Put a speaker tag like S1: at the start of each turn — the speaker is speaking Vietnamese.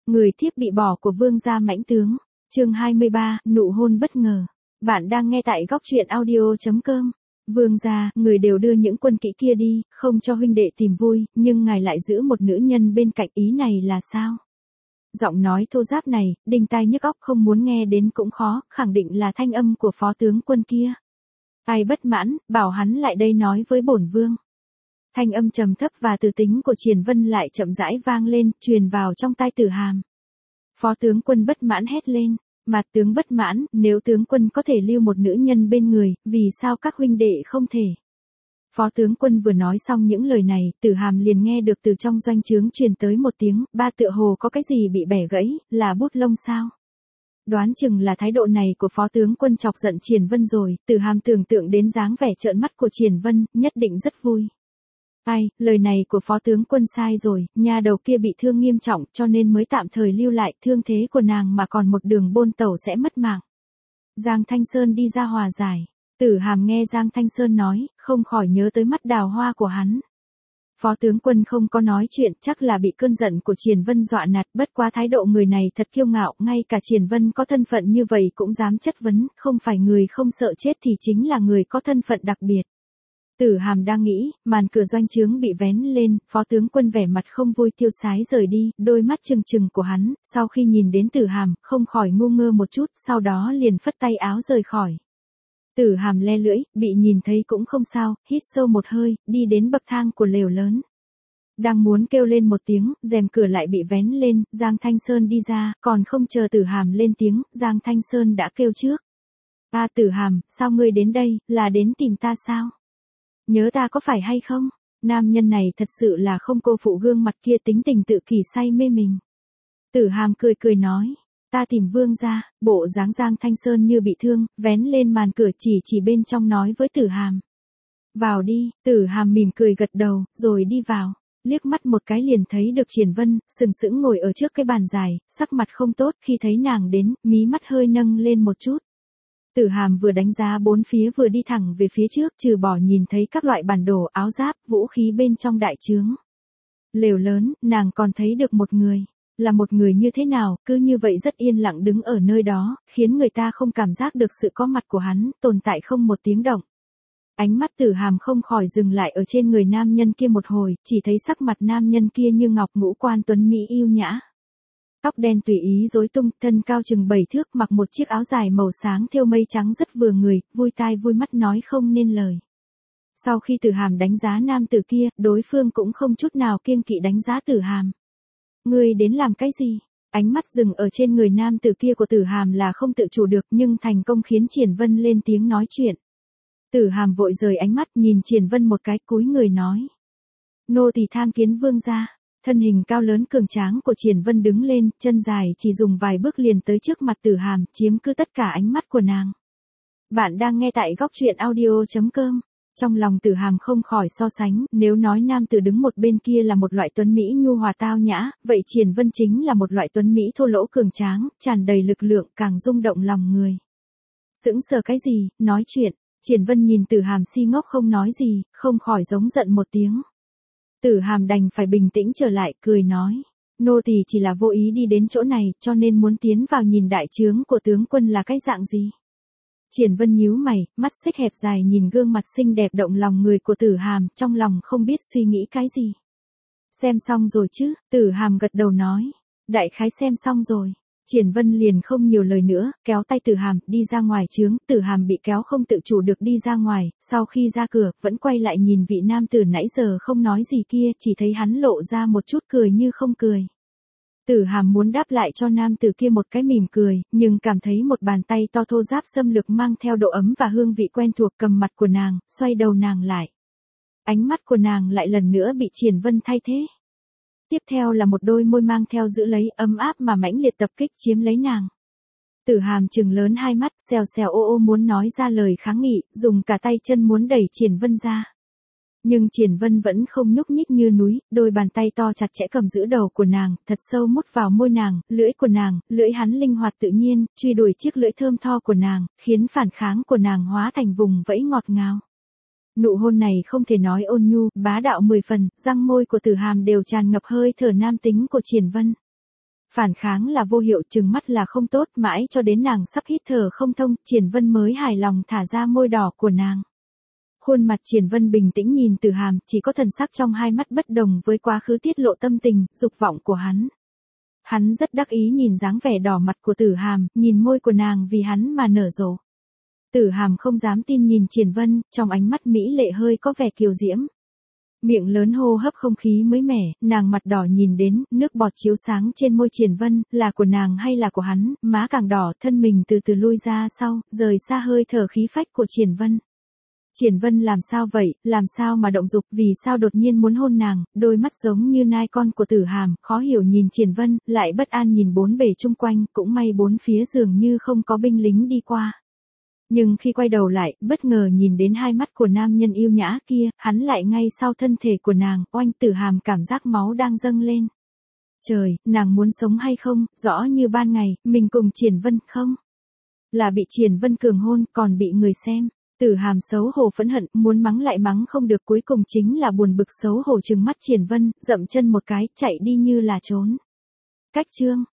S1: Người thiếp bị bỏ của vương gia mãnh tướng. Chương 23, nụ hôn bất ngờ. Bạn đang nghe tại góc truyện audio.com. Vương gia, người đều đưa những quân kỹ kia đi, không cho huynh đệ tìm vui, nhưng ngài lại giữ một nữ nhân bên cạnh, ý này là sao? Giọng nói thô ráp này, đinh tai nhức óc, không muốn nghe đến cũng khó, khẳng định là thanh âm của phó tướng quân kia. Ai bất mãn, bảo hắn lại đây nói với bổn vương. Thanh âm trầm thấp và từ tính của Triển Vân lại chậm rãi vang lên, truyền vào trong tai Tử Hàm. Phó tướng quân bất mãn hét lên, mặt tướng bất mãn, nếu tướng quân có thể lưu một nữ nhân bên người, vì sao các huynh đệ không thể? Phó tướng quân vừa nói xong những lời này, Tử Hàm liền nghe được từ trong doanh trướng truyền tới một tiếng, ba tựa hồ có cái gì bị bẻ gãy, là bút lông sao? Đoán chừng là thái độ này của phó tướng quân chọc giận Triển Vân rồi, Tử Hàm tưởng tượng đến dáng vẻ trợn mắt của Triển Vân, nhất định rất vui. Ai, lời này của phó tướng quân sai rồi, nhà đầu kia bị thương nghiêm trọng cho nên mới tạm thời lưu lại, thương thế của nàng mà còn một đường bôn tẩu sẽ mất mạng. Giang Thanh Sơn đi ra hòa giải. Tử Hàm nghe Giang Thanh Sơn nói, không khỏi nhớ tới mắt đào hoa của hắn. Phó tướng quân không có nói chuyện, chắc là bị cơn giận của Triển Vân dọa nạt, bất quá thái độ người này thật kiêu ngạo, ngay cả Triển Vân có thân phận như vậy cũng dám chất vấn, không phải người không sợ chết thì chính là người có thân phận đặc biệt. Tử Hàm đang nghĩ, màn cửa doanh trướng bị vén lên, phó tướng quân vẻ mặt không vui tiêu sái rời đi, đôi mắt trừng trừng của hắn, sau khi nhìn đến Tử Hàm, không khỏi ngu ngơ một chút, sau đó liền phất tay áo rời khỏi. Tử Hàm le lưỡi, bị nhìn thấy cũng không sao, hít sâu một hơi, đi đến bậc thang của lều lớn. Đang muốn kêu lên một tiếng, rèm cửa lại bị vén lên, Giang Thanh Sơn đi ra, còn không chờ Tử Hàm lên tiếng, Giang Thanh Sơn đã kêu trước. Tử Hàm, sao ngươi đến đây, là đến tìm ta sao? Nhớ ta có phải hay không? Nam nhân này thật sự là không cô phụ gương mặt kia, tính tình tự kỷ say mê mình. Tử Hàm cười cười nói, ta tìm vương gia. Bộ dáng Giang Thanh Sơn như bị thương, vén lên màn cửa chỉ bên trong nói với Tử Hàm. Vào đi. Tử Hàm mỉm cười gật đầu, rồi đi vào. Liếc mắt một cái liền thấy được Triển Vân, sừng sững ngồi ở trước cái bàn dài, sắc mặt không tốt, khi thấy nàng đến, mí mắt hơi nâng lên một chút. Tử Hàm vừa đánh giá bốn phía vừa đi thẳng về phía trước, trừ bỏ nhìn thấy các loại bản đồ, áo giáp, vũ khí bên trong đại trướng. Lều lớn, nàng còn thấy được một người. Là một người như thế nào, cứ như vậy rất yên lặng đứng ở nơi đó, khiến người ta không cảm giác được sự có mặt của hắn, tồn tại không một tiếng động. Ánh mắt Tử Hàm không khỏi dừng lại ở trên người nam nhân kia một hồi, chỉ thấy sắc mặt nam nhân kia như ngọc, ngũ quan tuấn mỹ yêu nhã. Tóc đen tùy ý rối tung, thân cao chừng 7 thước, mặc một chiếc áo dài màu sáng thêu mây trắng rất vừa người, vui tai vui mắt nói không nên lời. Sau khi Tử Hàm đánh giá nam tử kia, đối phương cũng không chút nào kiêng kỵ đánh giá Tử Hàm. Ngươi đến làm cái gì? Ánh mắt dừng ở trên người nam tử kia của Tử Hàm là không tự chủ được, nhưng thành công khiến Triển Vân lên tiếng nói chuyện. Tử Hàm vội rời ánh mắt, nhìn Triển Vân một cái, cúi người nói. Nô tỳ tham kiến vương gia. Thân hình cao lớn cường tráng của Triển Vân đứng lên, chân dài chỉ dùng vài bước liền tới trước mặt Tử Hàm, chiếm cứ tất cả ánh mắt của nàng. Bạn đang nghe tại góc truyện audio.com. Trong lòng Tử Hàm không khỏi so sánh, nếu nói nam tử đứng một bên kia là một loại tuấn mỹ nhu hòa tao nhã, vậy Triển Vân chính là một loại tuấn mỹ thô lỗ cường tráng, tràn đầy lực lượng, càng rung động lòng người. Sững sờ cái gì, nói chuyện. Triển Vân nhìn Tử Hàm si ngốc không nói gì, không khỏi giống giận một tiếng. Tử Hàm đành phải bình tĩnh trở lại, cười nói. Nô tỳ chỉ là vô ý đi đến chỗ này, cho nên muốn tiến vào nhìn đại trướng của tướng quân là cái dạng gì. Triển Vân nhíu mày, mắt xích hẹp dài nhìn gương mặt xinh đẹp động lòng người của Tử Hàm, trong lòng không biết suy nghĩ cái gì. Xem xong rồi chứ? Tử Hàm gật đầu nói. Đại khái xem xong rồi. Triển Vân liền không nhiều lời nữa, kéo tay Tử Hàm, đi ra ngoài trướng, Tử Hàm bị kéo không tự chủ được đi ra ngoài, sau khi ra cửa, vẫn quay lại nhìn vị nam tử nãy giờ không nói gì kia, chỉ thấy hắn lộ ra một chút cười như không cười. Tử Hàm muốn đáp lại cho nam tử kia một cái mỉm cười, nhưng cảm thấy một bàn tay to thô ráp xâm lược mang theo độ ấm và hương vị quen thuộc cầm mặt của nàng, xoay đầu nàng lại. Ánh mắt của nàng lại lần nữa bị Triển Vân thay thế. Tiếp theo là một đôi môi mang theo giữ lấy, ấm áp mà mãnh liệt tập kích chiếm lấy nàng. Tử Hàm trừng lớn hai mắt, xèo xèo ô ô muốn nói ra lời kháng nghị, dùng cả tay chân muốn đẩy Triển Vân ra. Nhưng Triển Vân vẫn không nhúc nhích như núi, đôi bàn tay to chặt chẽ cầm giữ đầu của nàng, thật sâu mút vào môi nàng, lưỡi của nàng, lưỡi hắn linh hoạt tự nhiên, truy đuổi chiếc lưỡi thơm tho của nàng, khiến phản kháng của nàng hóa thành vùng vẫy ngọt ngào. Nụ hôn này không thể nói ôn nhu, bá đạo 10 phần, răng môi của Tử Hàm đều tràn ngập hơi thở nam tính của Triển Vân. Phản kháng là vô hiệu, trừng mắt là không tốt, mãi cho đến nàng sắp hít thở không thông, Triển Vân mới hài lòng thả ra môi đỏ của nàng. Khuôn mặt Triển Vân bình tĩnh nhìn Tử Hàm, chỉ có thần sắc trong hai mắt bất đồng với quá khứ tiết lộ tâm tình, dục vọng của hắn. Hắn rất đắc ý nhìn dáng vẻ đỏ mặt của Tử Hàm, nhìn môi của nàng vì hắn mà nở rộ. Tử Hàm không dám tin nhìn Triển Vân, trong ánh mắt mỹ lệ hơi có vẻ kiều diễm. Miệng lớn hô hấp không khí mới mẻ, nàng mặt đỏ nhìn đến, nước bọt chiếu sáng trên môi Triển Vân, là của nàng hay là của hắn, má càng đỏ, thân mình từ từ lui ra sau, rời xa hơi thở khí phách của Triển Vân. Triển Vân làm sao vậy, làm sao mà động dục, vì sao đột nhiên muốn hôn nàng, đôi mắt giống như nai con của Tử Hàm, khó hiểu nhìn Triển Vân, lại bất an nhìn bốn bề chung quanh, cũng may bốn phía dường như không có binh lính đi qua. Nhưng khi quay đầu lại, bất ngờ nhìn đến hai mắt của nam nhân yêu nhã kia, hắn lại ngay sau thân thể của nàng, oanh. Tử Hàm cảm giác máu đang dâng lên. Trời, nàng muốn sống hay không, rõ như ban ngày, mình cùng Triển Vân không? Là bị Triển Vân cường hôn, còn bị người xem. Tử Hàm xấu hổ phẫn hận, muốn mắng lại mắng không được, cuối cùng chính là buồn bực xấu hổ trừng mắt Triển Vân, dậm chân một cái, chạy đi như là trốn. Cách chương